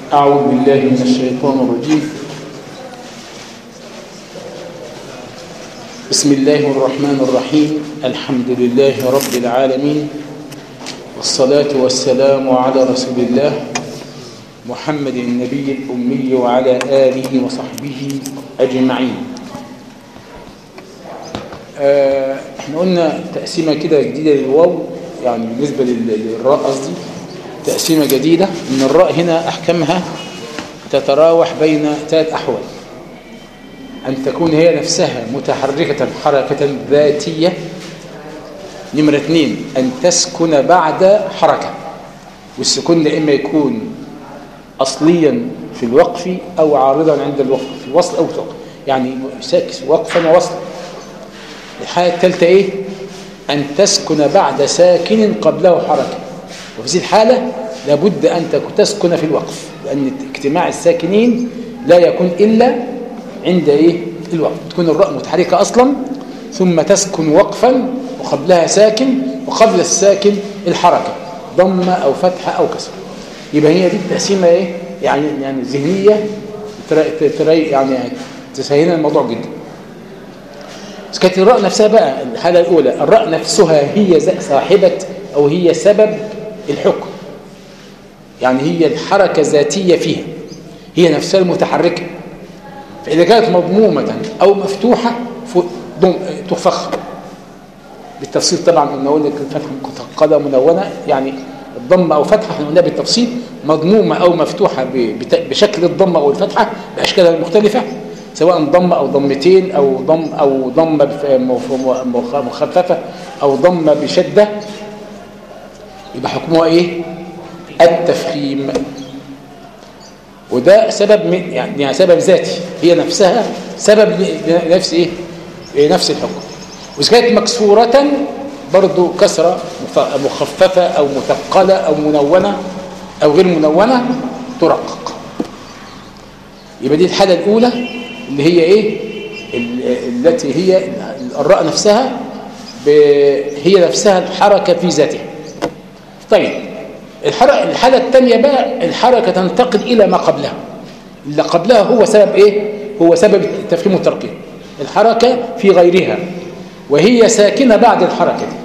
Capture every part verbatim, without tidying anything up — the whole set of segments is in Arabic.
أعوذ بالله من الشيطان الرجيم. بسم الله الرحمن الرحيم. الحمد لله رب العالمين، والصلاة والسلام على رسول الله محمد النبي الأمي وعلى آله وصحبه أجمعين. آه احنا قلنا تقسيمة كده جديدة للواو، يعني بالنسبة للراء قصدي تقسيمة جديدة. من الراء هنا أحكامها تتراوح بين ثلاث أحوال: أن تكون هي نفسها متحركة حركة ذاتية، نمرة اثنين أن تسكن بعد حركة، والسكون ده إما يكون أصليا في الوقف أو عارضا عند الوقف، في الوصل أو توقف، يعني وقفا ووصلا. الحالة الثالثة إيه؟ أن تسكن بعد ساكن قبله حركة، وفي هذه الحالة لابد أن تسكن في الوقف، لأن اجتماع الساكنين لا يكون إلا عند إيه؟ الوقف. تكون الراء متحركة أصلا ثم تسكن وقفا وقبلها ساكن، وقبل الساكن الحركة ضمة أو فتحة أو كسر. يبقى هي دي التقسيمة إيه؟ يعني يعني ذهنية تري يعني تسهل الموضوع جدا. بس كانت الراء نفسها بقى الحالة الأولى، الراء نفسها هي صاحبة أو هي سبب الحكم، يعني هي الحركة ذاتية فيها، هي نفسها المتحركة. فإذا كانت مضمومة أو مفتوحة تفخم بالتفصيل. طبعا قلنا لك الفتحة مثقلة منونة، يعني الضمة أو فتحة احنا قلنا بالتفصيل، مضمومة أو مفتوحة بشكل الضمة أو الفتحة بأشكالها المختلفة، سواء ضمة أو ضمتين أو ضم أو ضمة مخففة أو ضمة بشدة، يبقى حكمها إيه؟ التفخيم. وده سبب من يعني, يعني سبب ذاتي، هي نفسها سبب نفس إيه؟ نفس الحكم. وإذا كانت مكسورة برضو كسرة مخففة أو مثقلة أو منونة أو غير منونة ترقق. يبقى دي الحالة الأولى اللي هي إيه؟ التي هي الراء نفسها هي نفسها الحركة في ذاتها. طيب الحالة الثانية بقى الحركة تنتقل إلى ما قبلها. اللي قبلها هو سبب إيه؟ هو سبب التفخيم والترقيق. الحركة في غيرها وهي ساكنة بعد الحركة دي.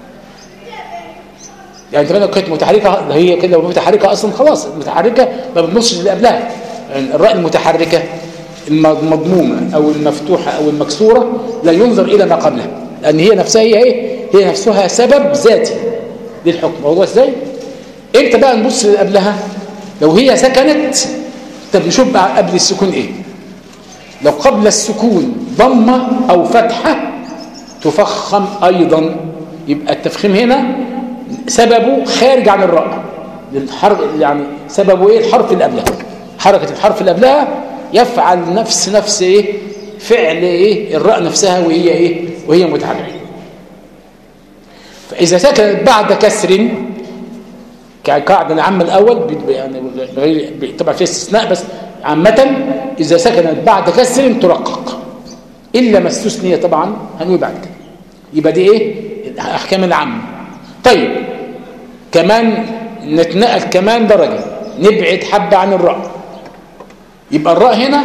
يعني لو كانت متحركة، هي كده لو متحركة أصلا خلاص المتحركة ما بنبصش اللي قبلها. يعني الراء المتحركة المضمومة أو المفتوحة أو المكسورة لا ينظر إلى ما قبلها، لأن هي نفسها هي إيه؟ هي نفسها سبب ذاتي للحكم. موضوع إزاي؟ إمتى بقى نبص اللي قبلها؟ لو هي سكنت، طب نشوف بقى قبل السكون إيه؟ لو قبل السكون ضمة أو فتحة تفخم أيضا، يبقى التفخيم هنا سببه خارج عن الراء، للحرف يعني سببه إيه؟ الحرف اللي قبلها، حركة الحرف اللي قبلها يفعل نفس نفس إيه؟ فعل إيه؟ الراء نفسها وهي إيه؟ وهي متحركة. فإذا سكنت بعد كسر كقاعدة العامة الأول، يعني طبعا في استثناء بس عامة، إذا سكنت بعد كسر ترقق إلا ما استثني طبعا هنقول بعد كده. يبقى دي إيه؟ الأحكام العامة. طيب كمان نتنقل كمان درجة، نبعد حبة عن الراء. يبقى الراء هنا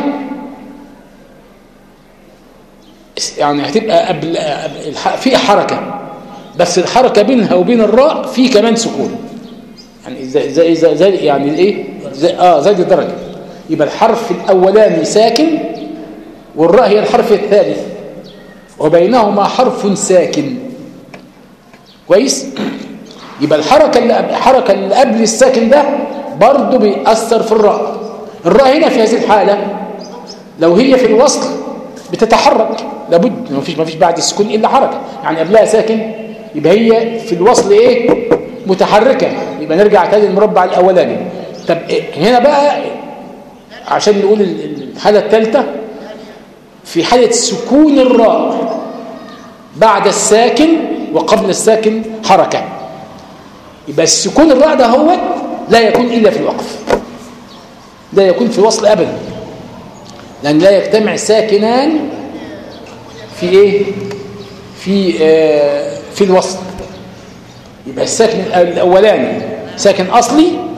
يعني هتبقى قبل في حركة، بس الحركة بينها وبين الراء في كمان سكون، يعني زي زي زي, زي يعني ايه زي اه زي الدرجة. يبقى الحرف الاولاني ساكن والراء هي الحرف الثالث وبينهما حرف ساكن. كويس؟ يبقى الحركة اللي الحركة اللي قبل الساكن ده برضه بيأثر في الراء. الراء هنا في هذه الحالة لو هي في الوصل بتتحرك، لابد ما فيش ما فيش بعد السكون الا حركة، يعني قبلها ساكن، يبقى هي في الوصل ايه؟ متحركة. يبقى نرجع تاني للمربع الاولاني. طب إيه؟ هنا بقى عشان نقول الحالة الثالثة، في حالة سكون الراء بعد الساكن وقبل الساكن حركة، يبقى السكون الراء ده هو لا يكون إلا في الوقف، لا يكون في الوصل أبدا، لأن لا يجتمع ساكنان في إيه؟ في آه في الوصل. يبقى الساكن الأولاني ساكن أصلي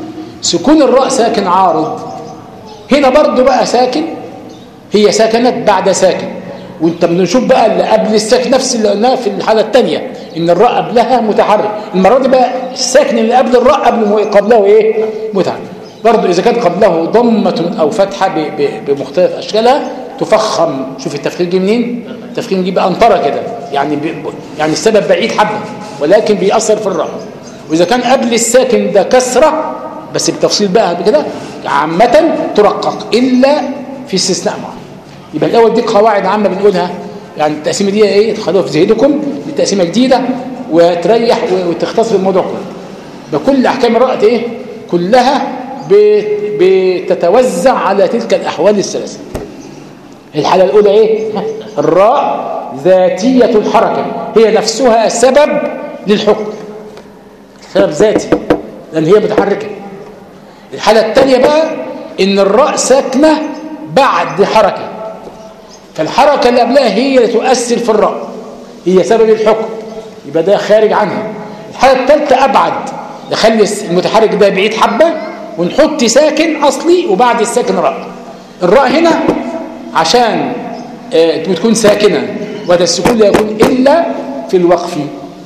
سكون الراء ساكن عارض. هنا برضو بقى ساكن، هي سكنت بعد ساكن، وانت بنشوف بقى اللي قبل الساكن نفس اللي قلناه في الحالة الثانية ان الراء قبلها متحرك. المرة دي بقى الساكن اللي قبل الراء قبل قبله ايه؟ متحرك. برضو اذا كانت قبله ضمة او فتحة بمختلف اشكالها تفخم. شوف التفخيم جه منين؟ التفخيم جه بأنطرة كده، يعني يعني السبب بعيد حبة ولكن بيأثر في الراء. واذا كان قبل الساكن ده كسرة بس بتفصيل بقى بكده عامة ترقق الا في استثناء معين. يبقى الاول دي قواعد عامة بنقولها، يعني التقسيمة دي ايه تخلوها في ذهنكم، دي تقسيمة جديدة وتريح وتختصر الموضوع كله. بكل احكام الراء ايه كلها بتتوزع على تلك الاحوال الثلاثه. الحاله الاولى ايه؟ الراء ذاتيه الحركه، هي نفسها السبب للحكم، سبب ذاتي لان هي متحركه. الحاله الثانيه بقى ان الراء ساكنه بعد حركه، فالحركه اللي قبلها هي اللي تؤثر في الراء، هي سبب الحكم، يبقى ده خارج عنها. الحاله الثالثه ابعد، نخلي المتحرك ده بعيد حبه ونحط ساكن اصلي وبعد الساكن راء. الراء هنا عشان اه بتكون ساكنه، وهذا السكون لا يكون الا في الوقف.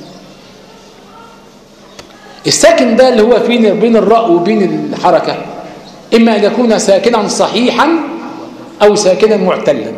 الساكن ده اللي هو بين بين الراء وبين الحركه اما ان يكون ساكنا صحيحا او ساكنا معتلا.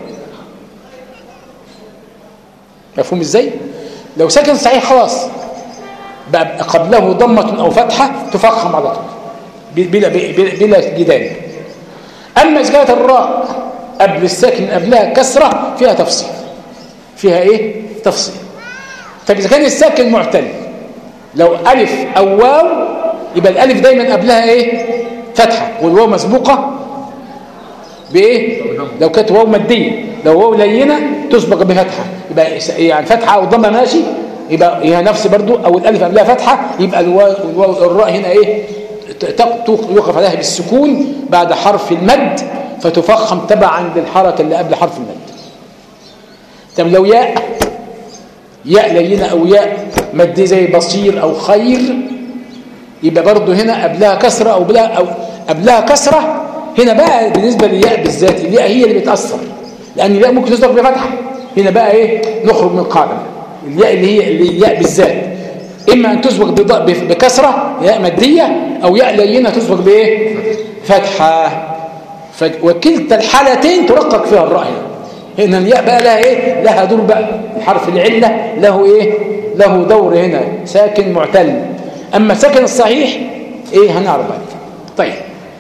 مفهوم ازاي؟ لو ساكن صحيح خلاص بقى قبله ضمه او فتحه تفخم على طول بلا بلا جدال. اما اذا كانت الراء قبل الساكن قبلها كسره فيها تفصيل، فيها ايه تفصيل. طب اذا كان الساكن معتل لو الف او واو يبقى الالف دايما قبلها ايه فتحه، والواو مسبوقه بايه؟ لو كانت واو ماديه، لو واو لينه تسبق بفتحه، يبقى يعني فتحه او ضمه ماشي، يبقى هي نفس برضو، او الالف قبلها فتحه يبقى الواو الراء هنا ايه يوقف عليها بالسكون بعد حرف المد فتفخم تبعا للحركه اللي قبل حرف المد. طب لو ياء ياء لينه او ياء مد زي بصير او خير يبقى برضو هنا قبلها كسره او بلا او قبلها كسره. هنا بقى بالنسبه للياء بالذات الياء هي اللي بتاثر، لان الياء ممكن تسبق بفتحه. هنا بقى ايه نخرج من القاعده، الياء اللي هي اللي الياء بالذات اما ان تسبق بكسره ياء ماديه او ياء لينه تسبق بايه فتحه. وكلتا الحالتين ترقق فيها الراء. هنا الياء بقى لها ايه لها دور بقى، حرف العله له ايه له دور هنا ساكن معتل. اما ساكن الصحيح ايه هنعرف بعد. طيب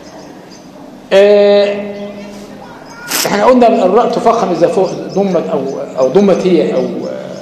اه احنا قلنا الراء تفخم اذا فوق ضمت او او ضمت هي او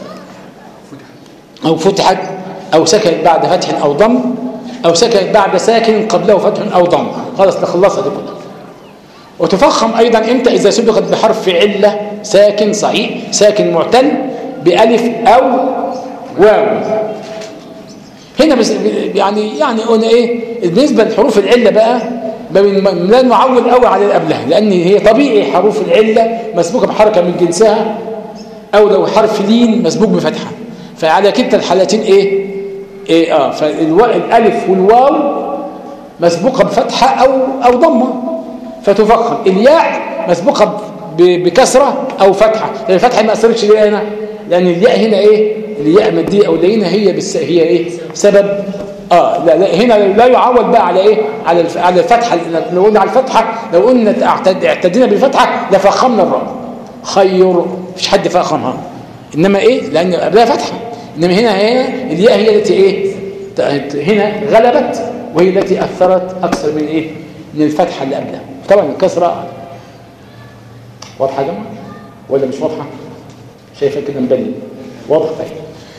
او فتحت او سكنت بعد فتح او ضم او سكنت بعد ساكن قبله فتح او ضم. خلاص نخلصها دي كلها. وتفخم ايضا امتى؟ اذا سبقت بحرف عله ساكن صحيح ساكن معتل بالف او واو. هنا بس يعني يعني قلنا ايه بالنسبه لحروف العله بقى لا نعول قوي على اللي قبلها، لان هي طبيعي حروف العله مسبوقه بحركه من جنسها، او لو حرف لين مسبوق بفتحه. فعلى كلتا الحالتين ايه ايه اه فالالف والواو مسبوقه بفتحه او او ضمه فتفخم. الياء مسبوقه بكسره او فتحه، لان الفتحه ما اثرتش ليه هنا، لان الياء هنا ايه الياء ماديه او لينه هي بس هي ايه سبب اه لا, لا هنا لا يعول بقى على ايه على على الفتحه. لو قلنا على الفتحه لو قلنا اعتدينا بالفتحه لفخمنا الراء خير، مفيش حد فخمها، انما ايه لان قبلها فتحه. انما هنا هي الياء هي التي ايه هنا غلبت، وهي التي اثرت اكثر من ايه من الفتحه اللي قبلها. طبعا الكسره واضحه يا جماعه ولا مش واضحه؟ شايفه كده مبين واضح. طيب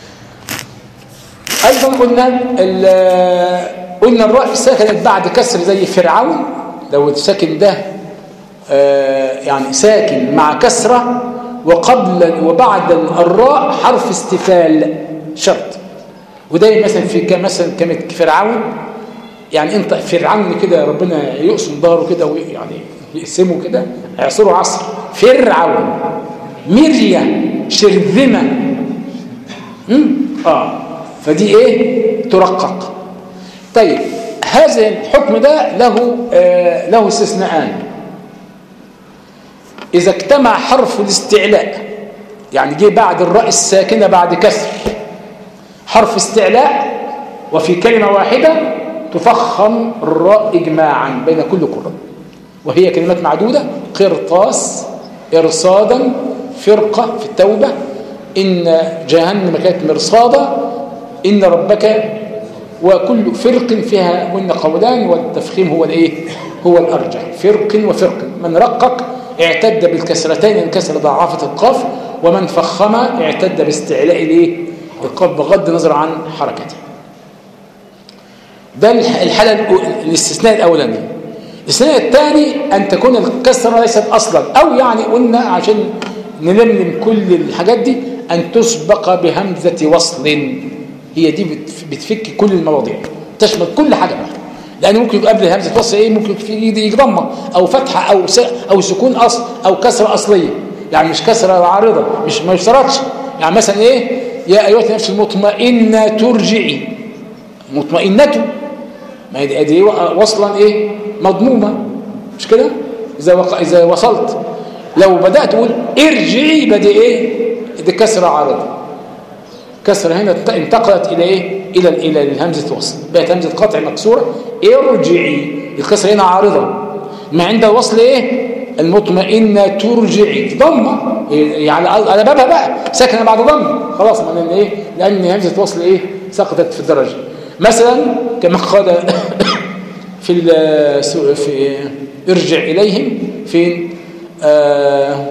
ايضا قلنا قلنا الراء سكنت بعد كسر زي فرعون، لو الساكن ده يعني ساكن مع كسره وقبل وبعد الراء حرف استفال شرط. وده مثلا في مثلا كلمه فرعون، يعني انت فرعون كده ربنا يقسم ظهره كده ويعني يقسمه كده يعصره عصر. فرعون مريا شرذمه اه فدي ايه ترقق. طيب هذا الحكم ده له آه له استثناءان. إذا اجتمع حرف الاستعلاء، يعني جه بعد الراء الساكنة بعد كسر حرف استعلاء وفي كلمة واحدة، تفخم الراء إجماعا بين كل قراء، وهي كلمات معدودة: قرطاس، إرصادا، فرقة في التوبة، إن جهنم كانت مرصادا، إن ربك، وكل فرق فيها وإن قولان، والتفخيم هو الإيه؟ هو الأرجح. فرق وفرق، من رقق اعتد بالكسرتين انكسر ضعافة القاف، ومن فخم اعتد باستعلاء الايه؟ القاف بغض النظر عن حركته. ده الحالة الاستثناء الأولاني. الاستثناء الثاني أن تكون الكسرة ليست أصلا، أو يعني قلنا عشان نلملم كل الحاجات دي أن تسبق بهمزة وصل، هي دي بتفك كل المواضيع، تشمل كل حاجة بقى. لأن ممكن يبقى قبل همزة وصل إيه؟ ممكن في يجي ضمة أو فتحة أو أو سكون أصل أو كسرة أصلية، يعني مش كسرة عارضة، مش ما يشترطش. يعني مثلا إيه؟ يا أيها النفس المطمئنة ترجعي، مطمئنة، ما هي دي وصلا إيه؟ مضمومة، مش كده؟ إذا وق... إذا وصلت لو بدأت تقول ارجعي بدي إيه؟ دي كسرة عارضة، كسرة هنا انتقلت إلى إيه؟ إلى إلى الهمزة وصل، بقت همزة قطع مكسورة، ارجعي، الكسرة هنا عارضة. ما عند الوصل إيه؟ المطمئنة ترجعي، ضمة يعني على بابها بقى، ساكنة بعد ضمة، خلاص من إيه؟ لأن همزة الوصل إيه؟ سقطت في الدرجة. مثلا كما قال في في ارجع إليهم فين؟ آه,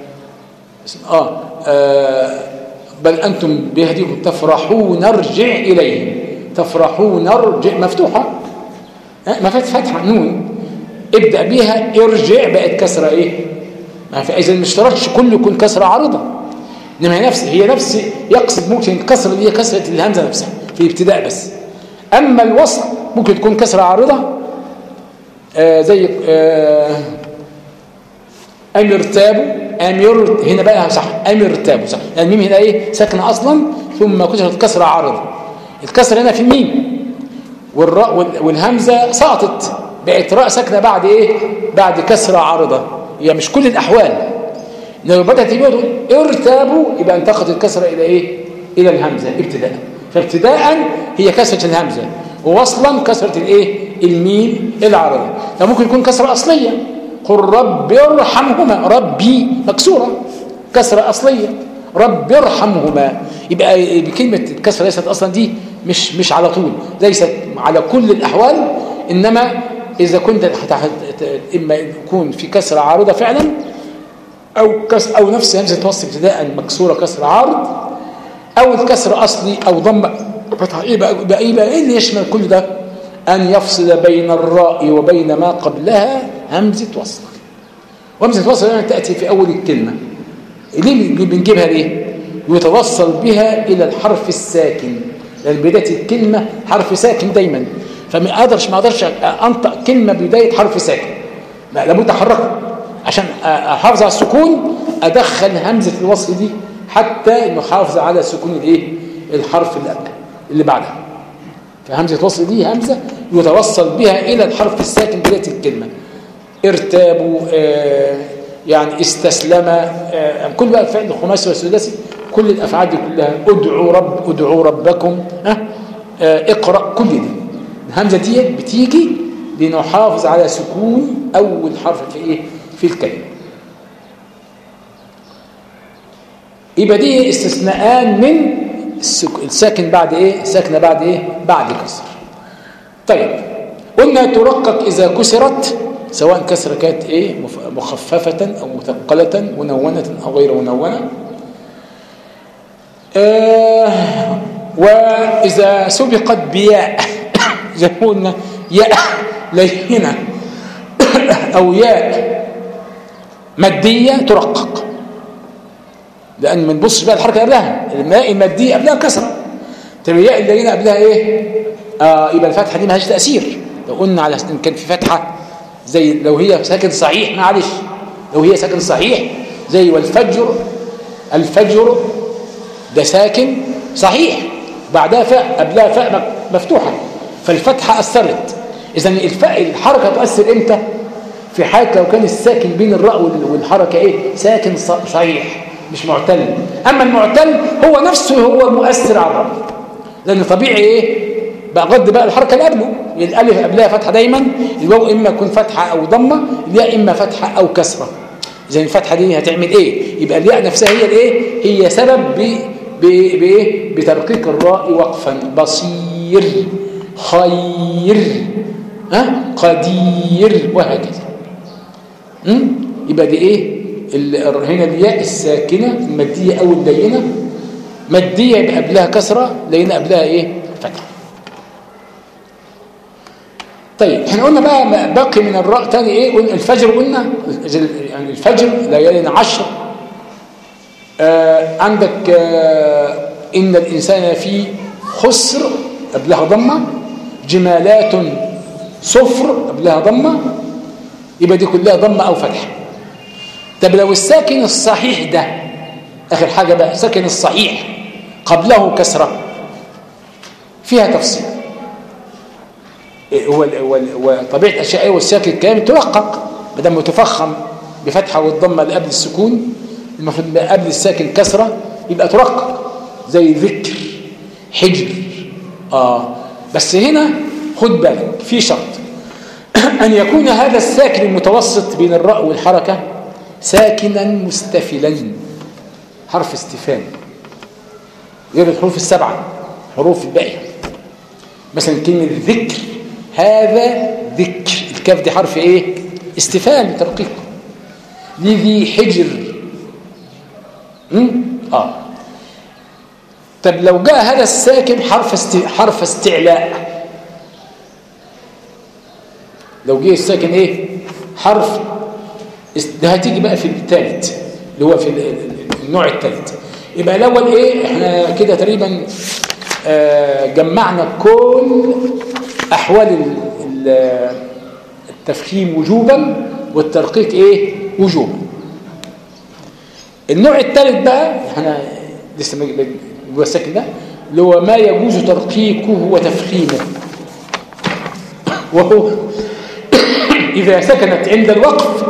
آه, آه بل أنتم بهديكم تفرحون ارجع إليهم، تفرحون ارجع مفتوحة، ما فات فتحة نون، ابدأ بيها ارجع بقت كسرة إيه؟ ما في، إذا ما اشترطش كله يكون كسرة عارضة، إنما هي نفس هي نفس يقصد ممكن الكسرة دي كسرة الهمزة نفسها في الابتداء بس. أما الوصل ممكن تكون كسرة عارضة، آه زي آه أمر تابوا، أمر هنا بقى صح، أمر تابوا صح، لأن الميم هنا إيه؟ ساكنة أصلا ثم كسرت كسرة عارضة. الكسرة هنا في الميم، والراء والهمزة سقطت، بقت راء ساكنة بعد إيه؟ بعد كسرة عارضة. هي يعني مش كل الأحوال، لو بدأت يقول ارتابوا يبقى انتقلت الكسرة إلى إيه؟ إلى الهمزة ابتداء. فابتداء هي كسرة الهمزة، ووصلا كسرة الإيه؟ الميم العارضة. فممكن يكون كسرة أصلية، قل رب ارحمهما، ربي مكسورة كسرة أصلية، رب ارحمهما، يبقى بكلمة الكسرة ليست أصلا دي مش مش على طول، ليست على كل الأحوال، إنما إذا كنت إما يكون في كسرة عارضة فعلا، أو كسر أو نفس همزة توصل ابتداء مكسورة كسر عارض، أو الكسر أصلي أو ضم فتحة. إيه بقى, بقى, إيه بقى إيه اللي يشمل كل ده؟ أن يفصل بين الراء وبين ما قبلها همزة وصل. وهمزة وصل يعني تأتي في أول الكلمة، ليه بنجيبها ليه؟ يتوصل بها إلى الحرف الساكن، لأن بداية الكلمة حرف ساكن دايما، فما أقدرش ما أقدرش أنطق كلمة بداية حرف ساكن، لابد أحركه عشان أحافظ على السكون، أدخل همزة الوصل دي حتى نحافظ على سكون الإيه؟ الحرف اللي قبله اللي بعدها. فهمزة الوصل دي همزة يتوصل بها إلى الحرف الساكن بداية الكلمة. ارتابوا، آه يعني استسلم، آه كل بقى فعل الخماسي والسداسي، كل الأفعال دي كلها، ادعوا رب ادعوا ربكم، آه آه اقرأ، كل دي الهمزة دي بتيجي لنحافظ على سكون أول حرف في إيه؟ في الكلمة. يبقى دي استثناءان من الساكن بعد ايه؟ ساكنه بعد ايه؟ بعد كسر. طيب قلنا ترقق اذا كسرت، سواء كسره كانت ايه؟ مخففه او مثقله، منونه او غير منونه. آه واذا سبقت بياء زي ما قلنا ياء لينه او ياء ماديه ترقق، لأن ما نبصش بقى الحركة قبلها، الماء المادية قبلها كسرة، طب الياء اللينة قبلها إيه؟ آه يبقى الفتحة دي ما لهاش تأثير. لو قلنا على إن كان في فتحة زي لو هي ساكن صحيح، معلش لو هي ساكن صحيح زي والفجر، الفجر ده ساكن صحيح، بعدها فاء قبلها فاء مفتوحة، فالفتحة أثرت. إذن الحركة تؤثر إمتى؟ في حالة لو كان الساكن بين الراء والحركة إيه؟ ساكن صحيح مش معتل. أما المعتل هو نفسه هو مؤثر على الراء، لأن طبيعي إيه؟ بغض بقى الحركة اللي قبله، الألف قبلها فتحة دايما، الواو إما يكون فتحة أو ضمة، الياء إما فتحة أو كسرة. إذن الفتحة دي هتعمل إيه؟ يبقى الياء نفسها هي الإيه؟ هي سبب ب بإيه؟ بترقيق الراء وقفا. بصير، خير، ها؟ قدير، وهكذا. امم يبقى دي ايه؟ هنا الياء الساكنه الماديه او اللينه، ماديه يبقى قبلها كسره، لينه قبلها ايه؟ فتحه. طيب احنا قلنا بقى باقي من الراء تاني ايه؟ قلنا الفجر، قلنا يعني الفجر ليالي عشر. آه عندك آه ان الانسان في خسر قبلها ضمه، جمالات صفر قبلها ضمه، يبقى دي كلها ضمه او فتحه. طب لو الساكن الصحيح ده اخر حاجه بقى، الساكن الصحيح قبله كسره، فيها تفصيل. وطبيعه الاشياء ايه؟ والساكن الكامل ترقق، ما دام متفخم بفتحه والضمه اللي قبل السكون، المفروض قبل الساكن كسره يبقى ترقق، زي ذكر، حجر. اه بس هنا خد بالك في شرط، أن يكون هذا الساكن المتوسط بين الراء والحركة ساكنا مستفلا، حرف استفهام غير الحروف السبعة، حروف الباقية. مثلا كلمة ذكر، هذا ذكر، الكاف دي حرف ايه؟ استفهام ترقيق. لذي حجر. امم اه طب لو جاء هذا الساكن حرف است... حرف استعلاء، لو جه الساكن ايه؟ حرف ده هتيجي بقى في الثالث اللي هو في النوع الثالث. يبقى الاول ايه؟ احنا كده تقريبا آه جمعنا كل احوال التفخيم وجوبا والترقيق ايه؟ وجوبا. النوع الثالث بقى احنا لسه جوه الساكن ده اللي هو ما يجوز ترقيقه وتفخيمه، وهو إذا سكنت عند الوقف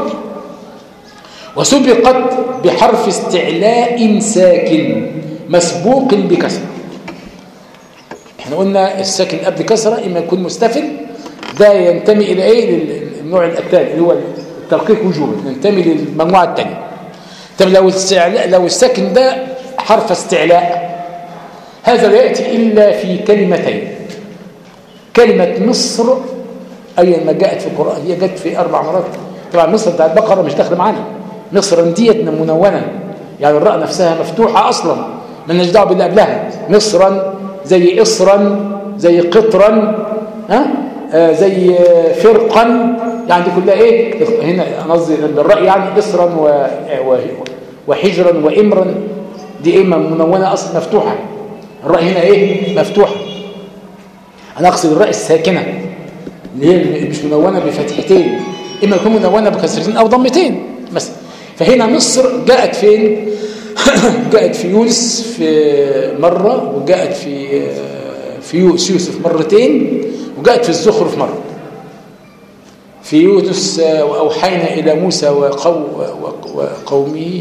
وسبقت بحرف استعلاء ساكن مسبوق بكسر. احنا قلنا الساكن قبل كسرة إما يكون مستفل، ده ينتمي إلى إيه؟ للنوع الثاني اللي هو الترقيق وجوبا، ينتمي للمجموعة الثانية. طب لو استعلاء، لو الساكن ده حرف استعلاء، هذا لا يأتي إلا في كلمتين. كلمة مصر أي ما جاءت في القرآن، هي جاءت في أربع مرات. طبعا مصر بتاع البقرة مش داخله معانا، مصر ديت منونة، يعني الراء نفسها مفتوحة أصلا، مالناش دعوة باللي قبلها. مصرا زي إصرا زي قطرا، ها آه زي فرقا، يعني دي كلها إيه؟ هنا قصدي بالراء يعني إصرا و... و... وحجرا وإمرا، دي إيه؟ منونة أصلا مفتوحة. الراء هنا إيه؟ مفتوحة. أنا أقصد الراء الساكنة اللي هي مش منونة بفتحتين، إما يكون منونة بكسرتين أو ضمتين مثلا. فهنا مصر جاءت فين؟ جاءت في يونس في مرة، وجاءت في في يوسف مرتين، وجاءت في الزخرف مرة. في يونس وأوحينا إلى موسى وقو وقومه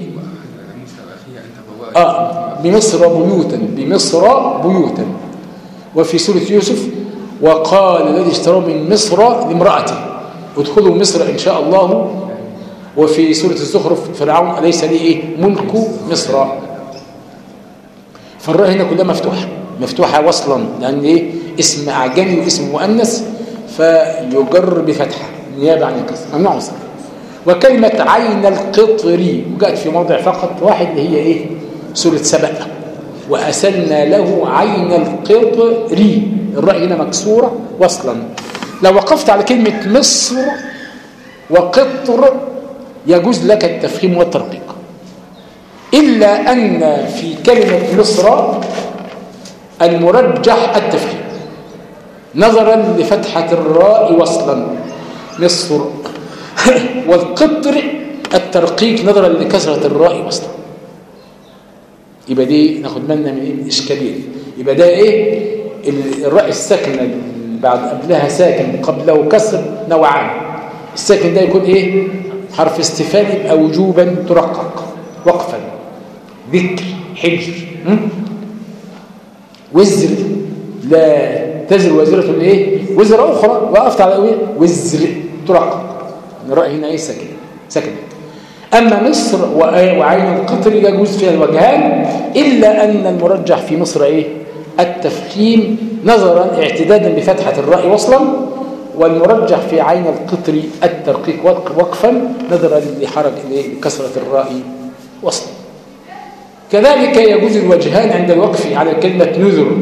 آه بمصر بيوتا، بمصر بيوتا. وفي سورة يوسف وقال الذي اشتراه من مصر لامرأته ادخلوا مصر إن شاء الله. وفي سورة الزخرف فرعون أليس لي إيه؟ ملك مصر. فالراء هنا كلها مفتوحة، مفتوحة وصلا، لأن إيه؟ اسم أعجمي واسم مؤنث فيجر بفتحة نيابة عن الكسر، ممنوع مصر. وكلمة عين القطري وجاءت في موضع فقط واحد اللي هي إيه؟ سورة سبأ وأسلنا له عين القطري، الراء هنا مكسورة وصلا. لو وقفت على كلمة مصر وقطر يجوز لك التفخيم والترقيق، إلا أن في كلمة مصر المرجح التفخيم نظرا لفتحة الراء وصلا مصر، والقطر الترقيق نظرا لكسرة الراء وصلا. يبقى دي ناخد بالنا من ايه؟ من اشكاليه. يبقى ده ايه؟ الراء الساكنه بعد قبلها ساكن قبله كسر نوعان. الساكن ده يكون ايه؟ حرف استفهام يبقى وجوبا ترقق وقفا. ذكر، حجر، وزر، لا تزر وزرة ايه؟ وزر اخرى. وقفت على ايه؟ وزر ترقق. الراء هنا ايه؟ ساكن ساكن. اما مصر وعين القطر يجوز فيها الوجهان، الا ان المرجح في مصر ايه؟ التفخيم نظرا اعتدادا بفتحة الراء وصلا، والمرجح في عين القطر الترقيق وقفا نظرا لحرج كسرة الراء وصلا. كذلك يجوز الوجهان عند الوقف على كلمة نذر.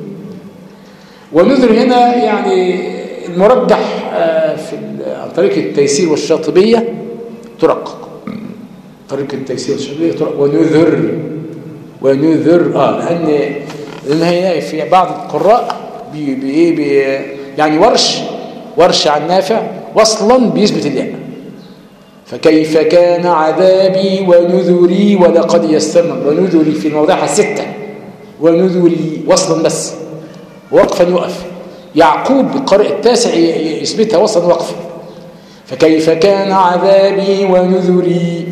ونذر هنا يعني المرجح في عن طريق التيسير والشاطبية ترقق. طريق التيسير والشاطبية ترقق. ونذر ونذر اه لأن لأن هي في بعض القراء بي بي بي يعني ورش ورش عن نافع وصلا بيثبت الياء. فكيف كان عذابي ونذري ولقد يسرنا. ونذري في الموضع الستة، ونذري وصلا بس وقفا يقف. يعقوب القارئ التاسع يثبتها وصلا وقفا. فكيف كان عذابي ونذري.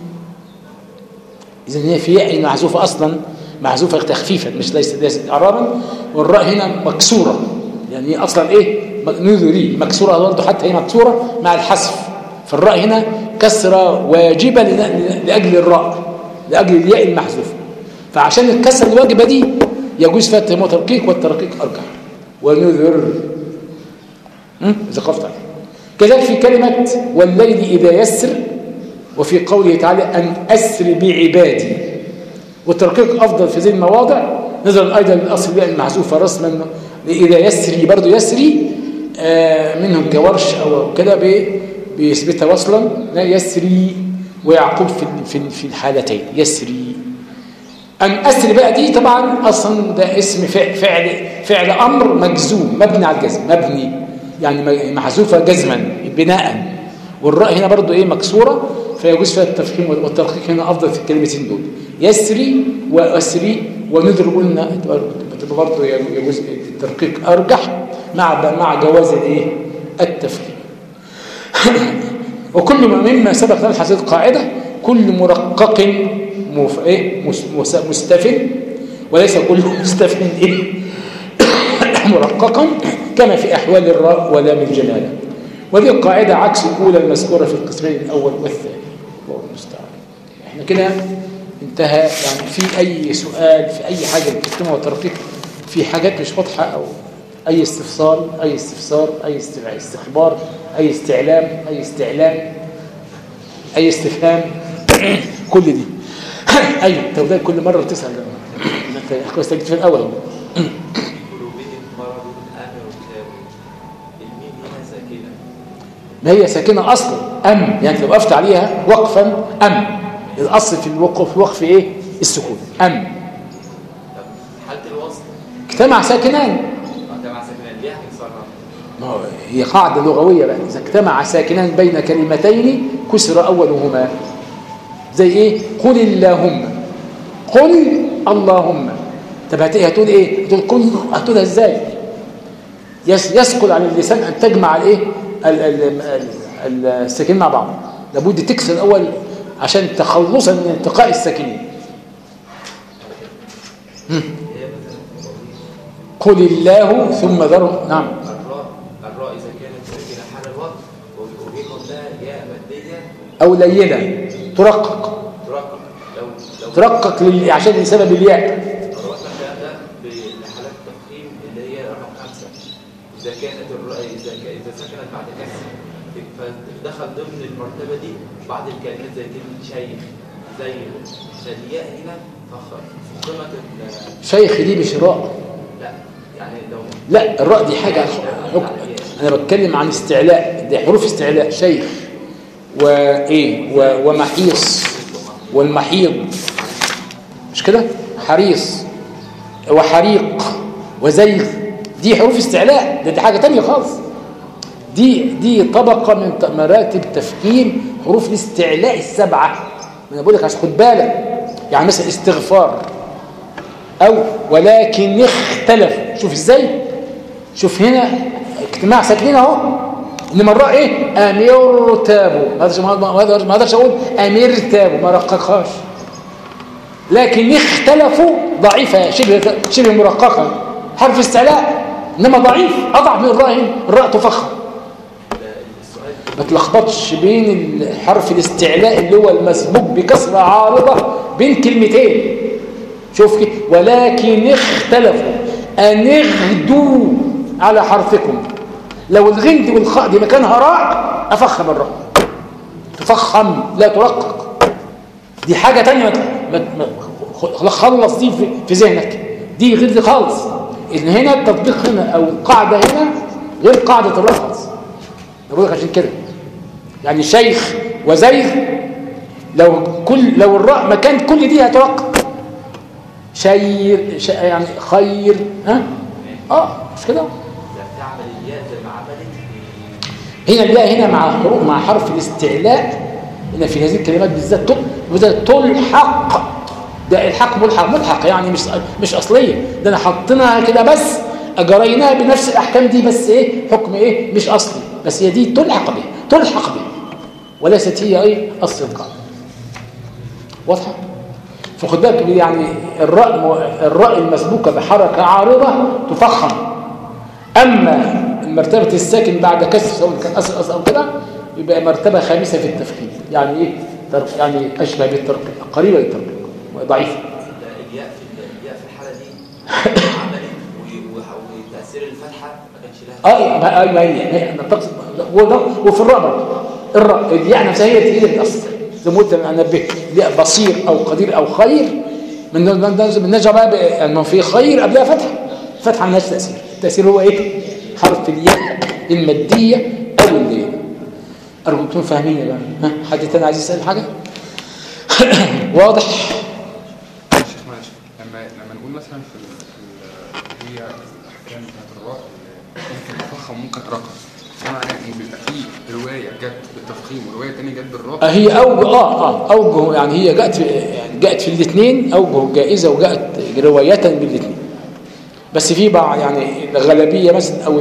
إذن هي في ياء محذوفة أصلا، محذوفة تخفيفا مش ليست ليست إعرابا. والراء هنا مكسورة، يعني هي أصلا إيه؟ نذري مكسورة برضه، حتى هي مكسورة مع الحذف. فالراء هنا كسرة واجبة لأجل الراء، لأجل الياء المحذوفة. فعشان الكسرة الواجبة دي يجوز فيها التمام والترقيق، والترقيق أرجح. ونذر إذا قفت عليه. كذلك في كلمة والليل إذا يسر، وفي قوله تعالى أن أسر بعبادي. والترقيق أفضل في ذي المواضع نظرا أيضا للأصل الياء المحذوفة رسما إذا يسري برضه يسري آه منهم كورش أو كده بيثبتها وصلا لا يسري. ويعقوب في في في الحالتين يسري. أن أسري بقى دي طبعا أصلا ده اسم فعل فعل, فعل أمر مجزوم مبني على الجزم، مبني يعني محذوفة جزما بناء. والراء هنا برضو إيه مكسورة، فيجوز فيها التفخيم والترقيق هنا أفضل في الكلمتين دول يسري وأسري. ونذر قلنا برضو يجوز الترقيق أرجح مع مع جواز الإيه التفخيم. وكل مما سبق لنا هذه القاعدة كل مرقق مف... إيه؟ مستفن، وليس كل مستفن إيه؟ مرققا كما في أحوال الراء ولام الجلالة. وهذه القاعدة عكس الأولى المذكورة في القسمين الأول والثاني. الله المستعان. احنا كده انتهى. يعني في أي سؤال في أي حاجة بتكتمها وترقيق في حاجات مش واضحة أو أي استفسار أي استفسار أي استخبار أي استعلام أي استعلام أي استفهام كل دي أيوة توضيح كل مرة بتسأل. أنت كويس تجد في الأول. ما هي ساكنة أصلا أم، يعني لو وقفت عليها وقفا أم. الأصل في الوقف الوقف إيه؟ السكون أم. حالة الوصل اجتمع ساكنان. اجتمع ساكنان ليه هنكسرها؟ ما هو هي قاعدة لغوية بقى. إذا اجتمع ساكنان بين كلمتين كسر أولهما. زي إيه؟ قل اللهم. قل اللهم. طب هتقول إيه؟ هتقول قل هتقولها إزاي؟ يسقل عن اللسان أن تجمع الإيه؟ الساكنين مع بعض. لابد تكسر الأول عشان تخلصا من التقاء الساكنين. قل الله ثم ذره. نعم. الراء الراء إذا كانت ساكنة حال الوقت وفي قبلها ياء مادية أو لينة ترقق. ترقق لو لو ترقق لل... عشان لسبب الياء. الراء ده بحالات التفخيم اللي هي رقم خمسة. إذا كانت الراء إذا إذا سكنت بعد كسر فدخل ضمن المرتبة دي بعض الكلمات زي كلمة شيخ زي الياء هنا فقمة شيخ دي مش راء. لا يعني لو لا الراء دي حاجة حكم. أنا بتكلم عن استعلاء، دي حروف استعلاء. شيخ وإيه و... ومحيص والمحيض مش كده؟ حريص وحريق وزيغ دي حروف استعلاء. دي, دي حاجة تانية خالص. دي دي طبقة من مراتب تفخيم حروف الاستعلاء السبعة. أنا بقول لك عشان خد بالك. يعني مثلا استغفار أو ولكن اختلف. شوف ازاي؟ شوف هنا اجتماع ساكنين اهو، انما الراء ايه؟ امير تابوا، ما اقدرش اقول امير تابوا، ما رققهاش. لكن اختلفوا ضعيفه شبه شبه مرققه، حرف استعلاء، انما ضعيف اضعف من الراء. هنا الراء تفخم. ما تلخبطش بين حرف الاستعلاء اللي هو المسبوق بكسره عارضه بين كلمتين. شوف كده، ولكن اختلفوا ان اغدوا على حرفكم. لو الغند والخاء دي مكانها راء افخم الراء، تفخم لا ترقق. دي حاجه تانية، خلص دي في ذهنك، دي غير دي خالص. ان هنا التطبيق هنا او القاعده هنا غير قاعده الراء خالص. بقول لك عشان كده يعني شيخ وزيغ، لو كل لو الراء مكان كل دي هترقق. شير ش... يعني خير، ها اه مش كده. تعمل الياء زي ما عملت هنا الياء هنا مع حروف مع حرف الاستعلاء. هنا في هذه الكلمات بالذات تلحق. ده الحق ملحق ملحق يعني مش مش اصليه، ده انا حطيناها كده بس اجريناها بنفس الاحكام دي، بس ايه حكم ايه مش اصلي، بس هي دي تلحق به تلحق به وليست هي ايه اصل القاعده. واضحه؟ فخد بالك يعني الراء الراء المسبوقه بحركه عارضه تفخم. اما المرتبه الساكن بعد كسر سواء كان اصل اصل او كده يبقى مرتبه خامسه في التفخيم، يعني ايه يعني اشبه بالترقيق، قريبه للترقيق، ضعيفه. الياء في الياء في الحاله دي عملت وتاثير الفتحه ما كانش لها. اه ايوه هي انا بقصد وفي الراء برضه الراء الياء نفسها هي تقيله الاصل، زي ما قلت انا به بصير او قدير او خير. من من نرجع بقى انه في خير قبلها فتحه، فتحه مالهاش تاثير. التاثير هو ايه؟ حرف الياء الماديه او اللي ارجو تكونوا فاهمين يا جماعه. ها حد تاني عايز يسال حاجه؟ واضح؟ شيخ ماشي. لما لما نقول مثلا في هي الاحكام بتاعت الراء ممكن تفخم ممكن ترقق، ده معناه ان بيبقى في روايه جت بالتفخيم وروايه ثانيه جت بالراء. هي اوجه اه اه اوجه يعني هي جاءت في يعني جاءت في الاثنين اوجه جائزه، وجاءت روايه بالاثنين. بس في بعض يعني الغالبيه مثلا او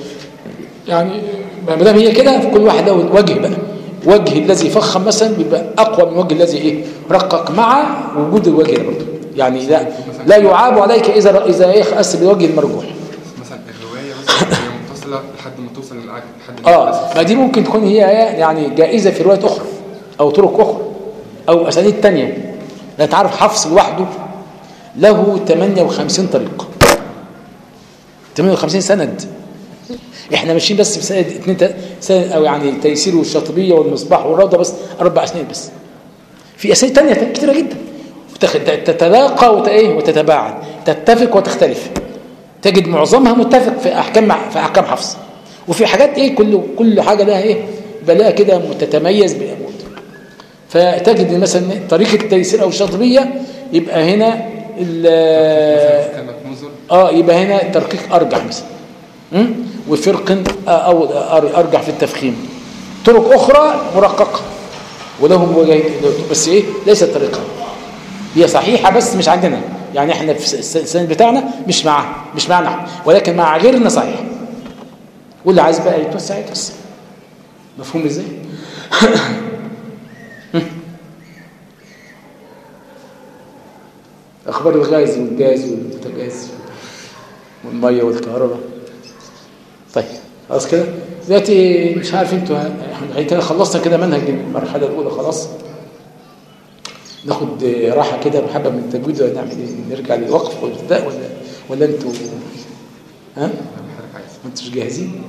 يعني ما دام هي كده في كل واحد له وجه بقى. وجه الذي فخم مثلا بيبقى اقوى من وجه الذي ايه رقق، مع وجود الوجه ده برضه. يعني لا لا يعاب عليك اذا اذا ايه خاص بالوجه المرجوح. مثلا الروايه مثلا هي متصله لحد ما توصل للعجل لحد اه ما دي ممكن تكون هي يعني جائزه في روايات اخرى او طرق اخرى او اسانيد ثانيه. لا تعرف حفص لوحده له ثمانية وخمسين طريقه، ثمانية وخمسين سند. احنا ماشيين بس بسند اثنين سند او يعني تيسير والشاطبيه والمصباح والروضه، بس اربع اسناد بس. في اسانيد ثانيه كثيره جدا تتلاقى وتايه وتتباعد، تتفق وتختلف. تجد معظمها متفق في احكام في احكام حفص، وفي حاجات ايه كل كل حاجه لها ايه بلاها كده تتميز بأمود. فتجد مثلا طريقه التيسير او الشاطبيه يبقى هنا اه يبقى هنا الترقيق ارجح مثلا، وفرق او ارجح في التفخيم. طرق اخرى مرققه ولهم وجهين، بس ايه ليست طريقه هي صحيحه بس مش عندنا. يعني احنا في السند بتاعنا مش معاه مش معنا، ولكن مع غيرنا صحيح. واللي عايز بقى يتوسع يتوسع. مفهوم ازاي؟ اخبار الغاز والجاز والبوتاجاز والميه والكهرباء. طيب خلاص كده دلوقتي مش عارف انتوا احنا كده خلصنا كده منهج المرحله الاولى خلاص. ناخد راحه كده محبه من التجويد ولا نعمل ايه؟ نرجع للوقف والابتداء ولا ولا انتوا ها؟ ما انتوش جاهزين؟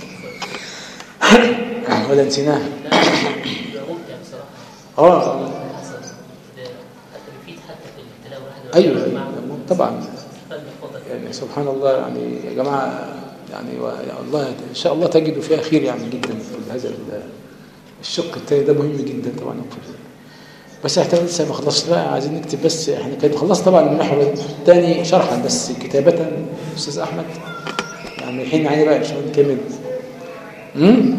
ولا نسيناها؟ اه ايوه طبعا. يعني سبحان الله يعني يا جماعه يعني الله ان شاء الله تجدوا فيها خير يعني جدا في هذا الشق الثاني ده مهم جدا طبعا. بس احنا لسه ما خلصنا بقى، عايزين نكتب بس. احنا كده خلصنا طبعا المحور الثاني شرحا، بس كتابه استاذ احمد يعني الحين عايز بقى عشان نكمل. امم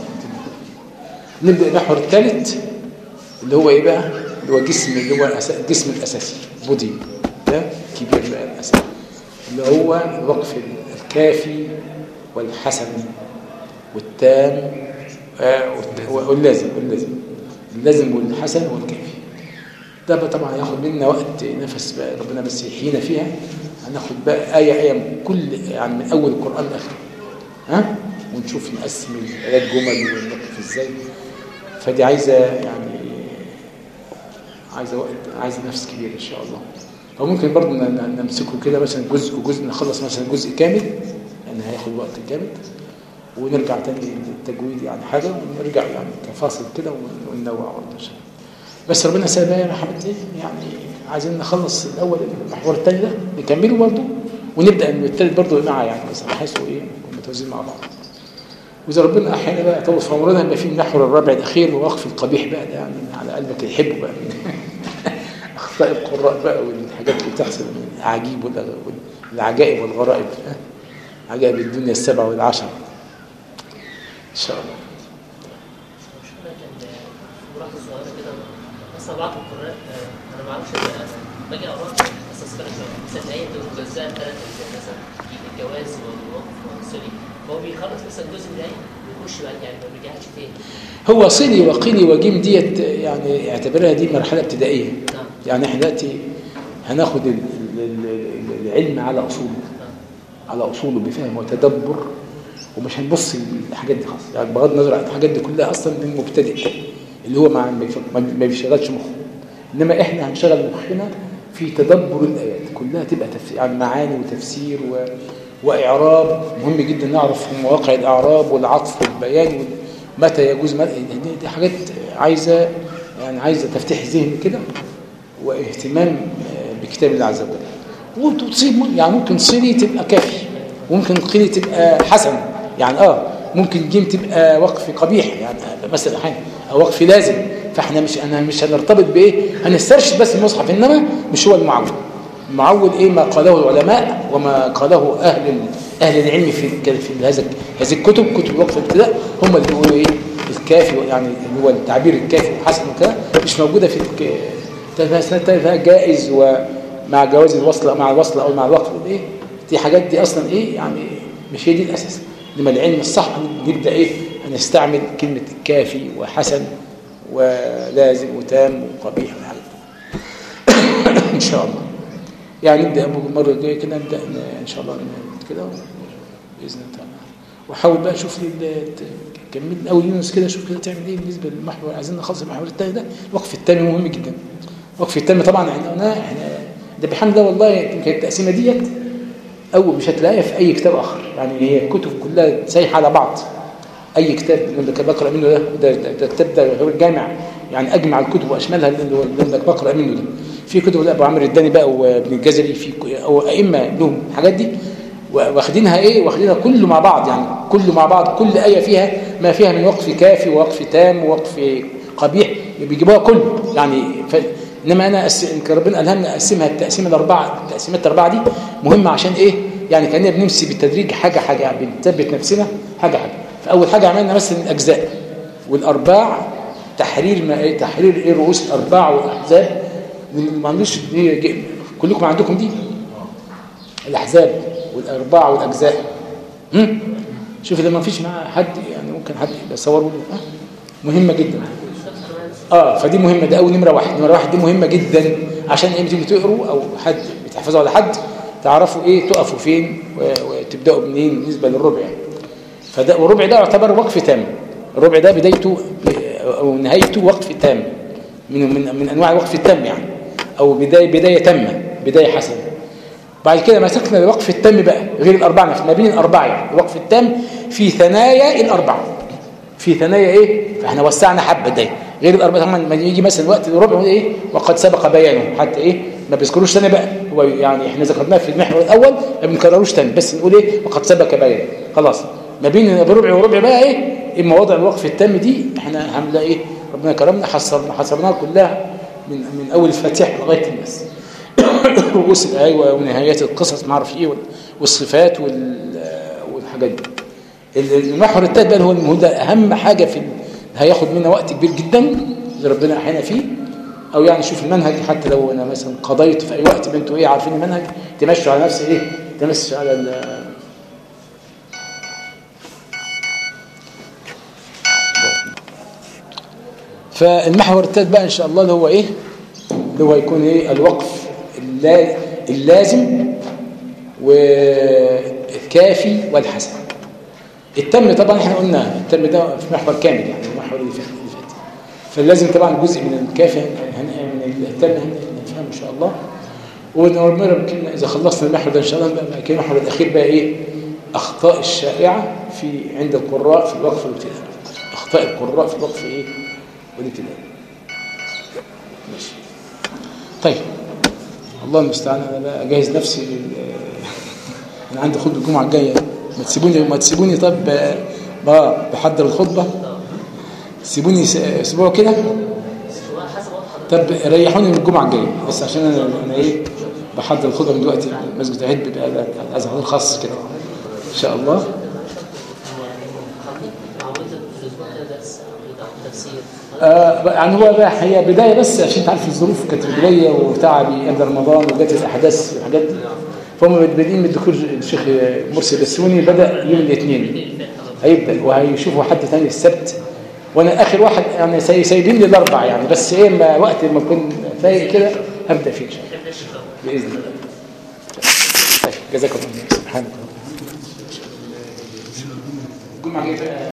نبدا المحور الثالث اللي هو ايه بقى؟ اللي هو جسم اللي هو الجسم الاساسي بودي ده كبير بقى الاساسي، اللي هو الوقف الكافي والحسن والتام آه واللازم واللازم اللازم والحسن والكافي. ده بقى طبعا هياخد منا وقت نفس بقى ربنا بس يحيينا فيها. هناخد بقى آية آية من كل يعني من أول القرآن لآخره ها ونشوف نقسم الآيات جمل ونقف ازاي. فدي عايزة يعني عايزة وقت عايزة نفس كبير إن شاء الله. أو ممكن برضه نمسكه كده مثلا جزء وجزء نخلص مثلا جزء كامل يعني هياخد وقت جامد ونرجع تاني للتجويد يعني حاجة ونرجع يعني كفاصل كده وننوع برضه إن شاء الله. بس ربنا سابها يا حبيبتي يعني عايزين نخلص الأول المحور الثاني ده نكمله برضه ونبدأ الثالث برضه معاه يعني بس بحيث إيه متوازين مع بعض. وإذا ربنا أحيانا بقى يطول في عمرنا يبقى في المحور الرابع الأخير ووقف القبيح بقى ده يعني على قلبك يحبه بقى أخطاء القراء بقى والحاجات اللي بتحصل من العجيب والعجائب والغرائب عجائب الدنيا السبعة والعشرة إن شاء الله. ملاحظة صغيرة كده مثلا بعض القراء أنا ما أعرفش باجي أقرأ بس أستغرب مثلا الآية مجزأة ثلاث أجزاء مثلا الجواز والوقف والصلي هو بيخلص مثلا جزء من الآية بيخش بقى يعني ما بيرجعش تاني. هو صلي وقيلي وجيم ديت يعني اعتبرها دي مرحلة ابتدائية. نعم. يعني احنا دلوقتي هناخد العلم على أصوله نعم. على أصوله بفهم وتدبر ومش هنبص الحاجات دي خالص يعني بغض النظر عن الحاجات دي كلها أصلا للمبتدئ اللي هو ما بيشغلش مخه. إنما إحنا هنشغل مخنا في تدبر الآيات كلها تبقى تفسير يعني معاني وتفسير و... وإعراب. مهم جدا نعرف مواقع الإعراب والعطف والبيان ومتى يجوز متى. دي حاجات عايزة يعني عايزة تفتح ذهن كده واهتمام بكتاب الله عز وجل. وتصيب يعني ممكن صيلي تبقى كافي وممكن قيلي تبقى حسن يعني اه ممكن جيم تبقى وقف قبيح يعني مثلا حاجه او وقف لازم. فاحنا مش انا مش هنرتبط بايه هنسترشد بس المصحف انما مش هو المعول. المعول ايه ما قاله العلماء وما قاله اهل اهل العلم في في هذا هذه الكتب كتب وقف الابتداء هم اللي بيقولوا ايه الكافي يعني اللي هو التعبير الكافي والحسن وكده مش موجوده في التلفزيون جائز ومع جواز الوصل او مع الوصل او مع الوقف ايه دي حاجات دي اصلا ايه يعني مش هي دي الاساس. لما العلم الصح نبدا ايه هنستعمل كلمه كافي وحسن ولازم وتام وقبيح والحاجات ان شاء الله. يعني نبدا المره الجايه كده نبدا ان شاء الله كده باذن الله. وحاول بقى شوف لي كمل اول يونس كده شوف كده تعمل ايه بالنسبه للمحور. عايزين نخلص المحور الثاني ده. الوقف الثاني مهم جدا. الوقف الثاني طبعا احنا احنا ده بحمد الله والله يمكن التقسيمه ديت او مش هتلاقيها في اي كتاب اخر يعني هي الكتب كلها سايحه على بعض. اي كتاب اللي بقرا منه ده ده ده الكتاب ده غير جامع يعني اجمع الكتب واشملها اللي هو اللي بقرا منه ده. في كتب ابو عمرو الداني بقى وابن الجزري في او ائمه لهم الحاجات دي واخدينها ايه واخدينها كله مع بعض يعني كله مع بعض كل ايه فيها ما فيها من وقف كافي ووقف تام ووقف قبيح بيجيبوها كله يعني ف... انما انا أس... ربنا الهمنا اقسمها التقسيمه الاربعه التقسيمات الاربعه دي مهمه عشان ايه يعني كاننا بنمشي بالتدريج حاجه حاجه يعني بنثبت نفسنا حاجه حاجه. فاول حاجه عملنا مثلا الاجزاء والارباع تحرير ما ايه تحرير ايه رؤوس الارباع والاحزاب ما عندوش دي كلكم عندكم دي الاحزاب والارباع والاجزاء. هم شوف لما ما فيش معاه حد يعني ممكن حد يصور له أه؟ مهمه جدا اه فدي مهمه ده اول نمره واحد. نمره واحد دي مهمه جدا عشان ايه بتيجوا تقروا او حد بتحفظوا على حد تعرفوا ايه تقفوا فين وتبداوا منين بالنسبه للربع يعني. فده والربع ده يعتبر وقف تام. الربع ده بدايته او نهايته وقف تام من من من انواع الوقف التام يعني او بدايه بدايه تامه بدايه حسنه. بعد كده مسكنا الوقف التام بقى غير الاربعه ما بين الاربعه يعني الوقف التام في ثنايا الاربعه في ثنايا ايه فاحنا وسعنا حبه ده غير الاربعه. طبعا لما يجي مثلا وقت الربع ايه وقد سبق بيانه حتى ايه ما بيذكروش ثاني بقى هو يعني احنا ذكرناه في المحور الاول ما بنكرروش ثاني بس نقول ايه وقد سبق بيانه خلاص. ما بين الربع والربع بقى ايه اما وضع الوقف التام دي احنا هنلاقي ايه ربنا كرمنا حصرنا حصرناها كلها من من اول الفاتحه لغايه الناس رؤوس الايه ونهايات القصص ما اعرف ايه والصفات والحاجات دي. المحور الثالث بقى هو المهم ده اهم حاجه في هياخد منا وقت كبير جدا اللي ربنا احيانا فيه او يعني شوف المنهج حتى لو انا مثلا قضيت في اي وقت بنتوا ايه عارفين المنهج تمشوا على نفس ايه تمشوا على فالمحور الثالث بقى ان شاء الله اللي هو ايه؟ اللي هو هيكون ايه؟ الوقف اللا- اللازم والكافي والحسن. التم طبعا احنا قلنا التم ده في محور كامل، يعني المحور اللي فات اللي فات فاللازم طبعا جزء من الكافي هن- من التم هنفهمه ان شاء الله. ونرمر يمكن اذا خلصنا المحور ده ان شاء الله بقى كده المحور الاخير بقى ايه؟ اخطاء الشائعه في عند القراء في الوقف والابتداء. اخطاء القراء في الوقف ايه؟ والابتداء. ماشي. طيب الله المستعان. انا بقى اجهز نفسي لل... انا عندي خطبه الجمعه الجايه. ما تسيبوني ما تسيبوني طب بقى بحضر الخطبه. سيبوني س- اسبوع كده. هو حسب وضع حضرتك. طب ريحوني من الجمعه الجايه بس عشان انا انا ايه بحضر الخطبه من دلوقتي. مسجد العيد بيبقى الازهر الخاص كده ان شاء الله. حضرتك عودت في الاسبوع ده درس او تفسير. آه يعني هو بقى هي بدايه بس عشان انت عارف الظروف كانت رجليه وتعبي قبل رمضان وجت الاحداث والحاجات دي. فهم بادئين من الدكتور الشيخ مرسي البسيوني بدا يوم الاثنين هيبدا وهيشوفوا حد ثاني السبت. وانا اخر واحد يعني ساي- سايبين لي الاربع يعني بس ايه ما وقت ما اكون فايق كده هبدا فيه ان شاء الله باذن الله. طيب جزاكم الله سبحانك. الجمعه الجايه